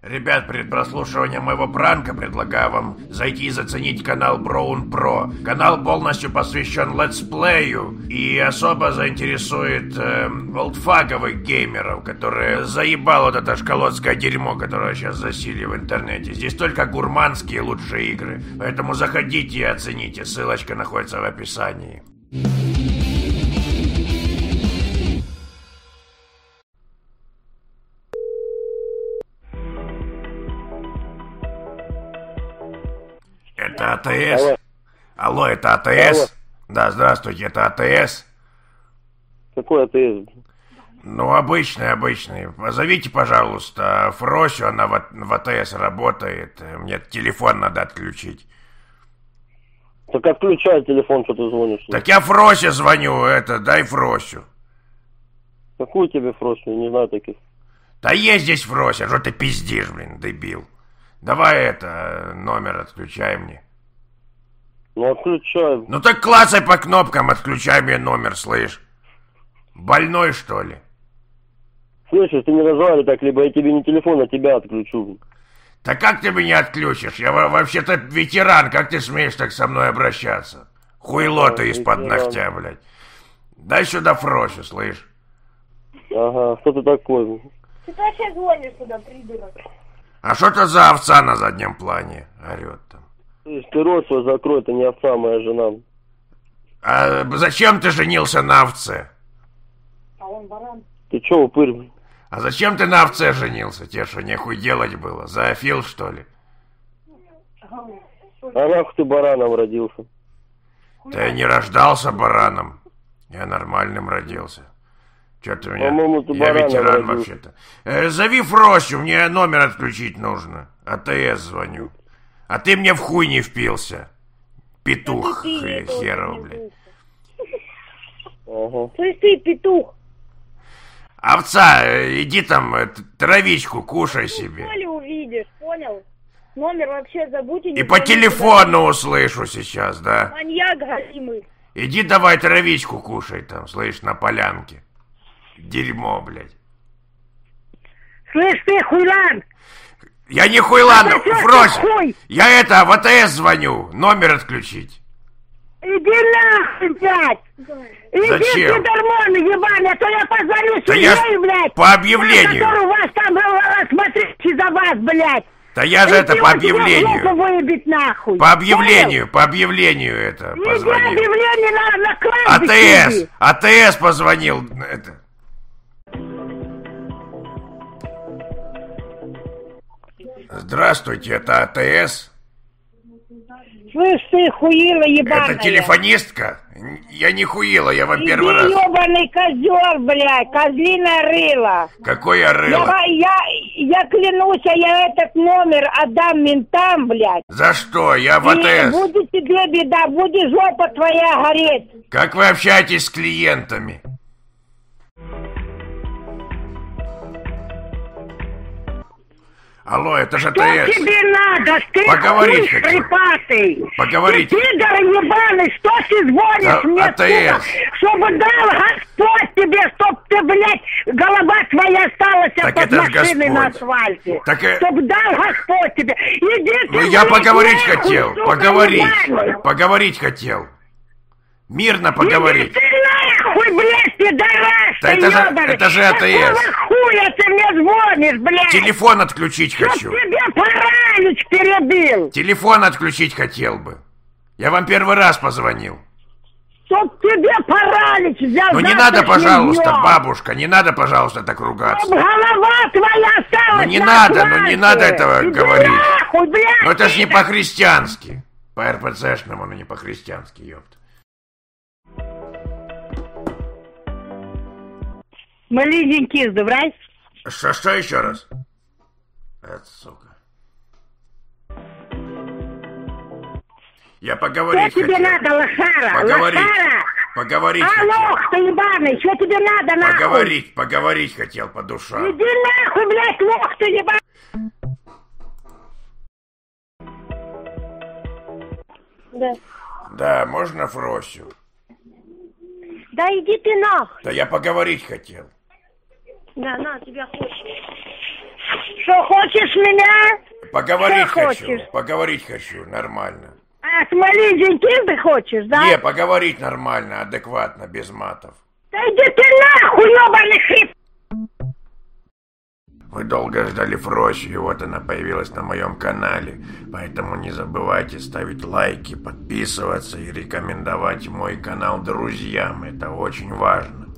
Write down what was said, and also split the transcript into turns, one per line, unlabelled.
Ребят, перед прослушиванием моего пранка предлагаю вам зайти и заценить канал Броун Про. Канал полностью посвящен летсплею и особо заинтересует олдфаговых геймеров, которые заебало вот это школотское дерьмо, которое сейчас засилие в интернете. Здесь только гурманские лучшие игры, поэтому заходите и оцените, ссылочка находится в описании. Это АТС? Алло, это АТС? Алло. Да, здравствуйте, это АТС?
Какой АТС?
Ну, обычный. Позовите, пожалуйста, Фросю, она в АТС работает. Мне телефон надо отключить.
Так отключай телефон, что ты звонишь.
Так я Фросе звоню, дай Фросю.
Какую тебе Фросю? Я не знаю таких.
Да есть здесь Фрося, что ты пиздишь, блин, дебил. Давай номер отключай мне.
Ну, отключай.
Ну так клацай по кнопкам, отключай мне номер, слышь. Больной, что ли?
Слышишь, ты не разговаривай так, либо я тебе не телефон, а тебя отключу.
Да как ты меня отключишь? Я вообще-то ветеран, как ты смеешь так со мной обращаться? Хуйло ты из-под ногтя, блядь. Дай сюда Фросю, слышь.
Ага, кто ты такой?
Ты вообще звонишь сюда, придурок?
А что это за овца на заднем плане орет там?
Ты рот свой закрой, это не овца, моя жена.
А зачем ты женился на овце?
А он баран.
Ты чё, упырь?
А зачем ты на овце женился? Тебе что, нехуй делать было? Зоофил, что ли?
А нахуй ты бараном родился?
Да я не рождался бараном. Я нормальным родился. Чё ты меня... Я ветеран вообще-то. Зови Фросю, мне номер отключить нужно. АТС звоню. А ты мне в хуй не впился. Петух херов, блядь.
Ага.
Слышь ты, петух.
Овца, иди там травичку кушай себе.
Ты увидишь, понял? Номер вообще забудь и не...
И по телефону услышу сейчас, да?
Маньяк галимый.
Иди давай травичку кушай там, слышь, на полянке. Дерьмо, блядь.
Слышь ты, хуйлан!
Я не хуйлан, Фрось! Я в АТС звоню, номер отключить.
Иди нахуй, блядь!
Зачем?
Иди, гормоны ебаные, а то я позвоню
да
семьей, блядь!
По объявлению!
Который у вас там смотрите за вас, блядь!
Да я же это по объявлению!
Выебить, нахуй.
По объявлению это позвонил.
Иди объявление на кладбище!
АТС позвонил, это... Здравствуйте, это АТС?
Слышь ты, хуила ебаная.
Это телефонистка? Я не хуила, я вам первый раз.
Иди, ебаный козел, блядь, козлиное рыло.
Какое рыло?
Я клянусь, я этот номер отдам ментам, блядь.
За что? Я в АТС.
Будет тебе беда, будет жопа твоя гореть.
Как вы общаетесь с клиентами? Алло, это же АТС.
Что тебе надо? Ты
поговорить
хуй хрипатый.
Поговорить.
Ты пидор ебаный, что ты звонишь
да,
мне,
АТС.
сука? Чтобы дал Господь тебе, чтоб ты, блядь, голова твоя осталась
так
под машиной на асфальте.
Так,
чтоб дал Господь тебе. Иди ты,
ну я
блядь,
поговорить
нахуй,
хотел,
сука,
поговорить хотел. Мирно поговорить.
Иди ты нахуй, блядь, пидорас,
да это же АТС.
Какого хуя ты мне звонишь, блядь?
Телефон отключить хочу.
Чтоб тебе паралич перебил.
Телефон отключить хотел бы. Я вам первый раз позвонил.
Чтоб тебе паралич взял.
Ну не надо, пожалуйста, бабушка, не надо, пожалуйста, так ругаться.
Чтоб голова твоя осталась.
Ну не надо этого
иди
говорить.
Нахуй, блядь,
ну это ж не по-христиански. По РПЦшному, но не по-христиански, ёпта.
Маленький, добрай.
Что еще раз? Это, сука. Я поговорить
что
хотел.
Что тебе надо, лошара?
Поговорить.
Лошара?
Поговорить
Алло, ты ебаный, что тебе надо, нахуй?
Поговорить хотел по душам.
Иди нахуй, блядь, лох ты ебаный. Да.
Да, можно Фросю?
Да иди ты нахуй.
Да я поговорить хотел.
Да, на, тебя хочет. Что, хочешь меня?
Поговорить
Что
хочу,
хочешь?
поговорить хочу, нормально.
А с маленьким ты хочешь, да?
Не, поговорить нормально, адекватно, без матов.
Да иди ты нахуй, ёбаный хрип!
Вы долго ждали Фросю, и вот она появилась на моем канале. Поэтому не забывайте ставить лайки, подписываться и рекомендовать мой канал друзьям. Это очень важно.